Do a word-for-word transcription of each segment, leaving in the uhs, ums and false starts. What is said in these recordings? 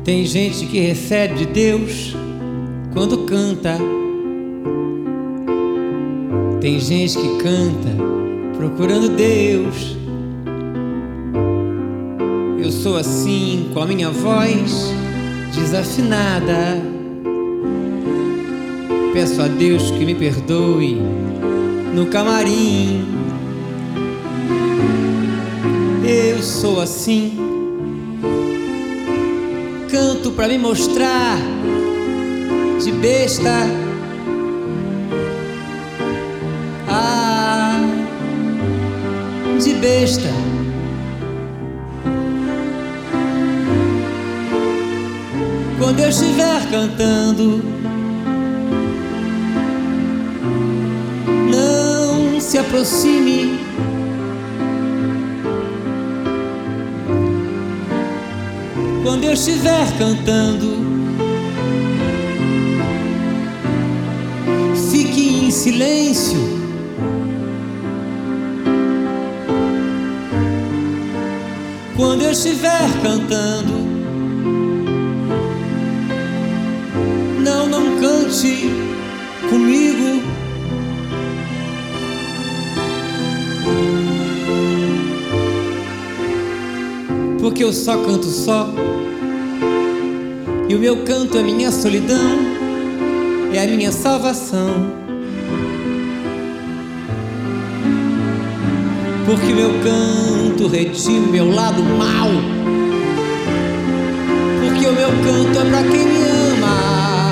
Tem gente que recebe de Deus quando canta. Tem gente que canta procurando Deus. Eu sou assim com a minha voz desafinada. Peço a Deus que me perdoe no camarim. Eu sou assim, canto pra me mostrar de besta. Ah, de besta. Quando eu estiver cantando, não se aproxime. Quando eu estiver cantando, fique em silêncio. Quando eu estiver cantando, não, não cante comigo. Porque eu só canto só, e o meu canto é minha solidão, é a minha salvação. Porque o meu canto redime meu lado mal. Porque o meu canto é pra quem me ama.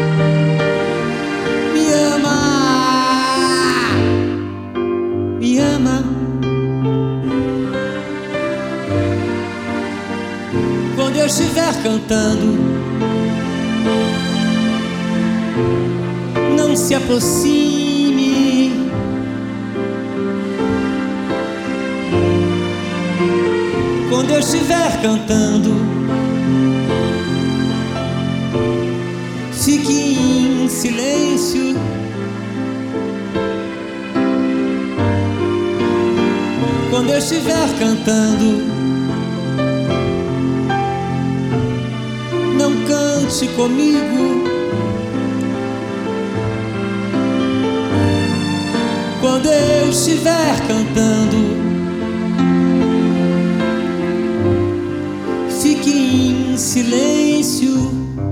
Me ama. Me ama. Quando eu estiver cantando, não se aproxime. Quando eu estiver cantando, fique em silêncio. Quando eu estiver cantando, não cante comigo. Quando eu estiver cantando, fique em silêncio.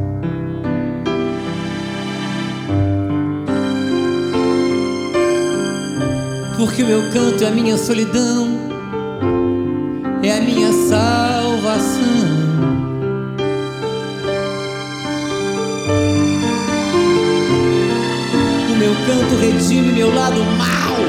Porque o meu canto é a minha solidão, é a minha salvação. O meu canto redime meu lado mal.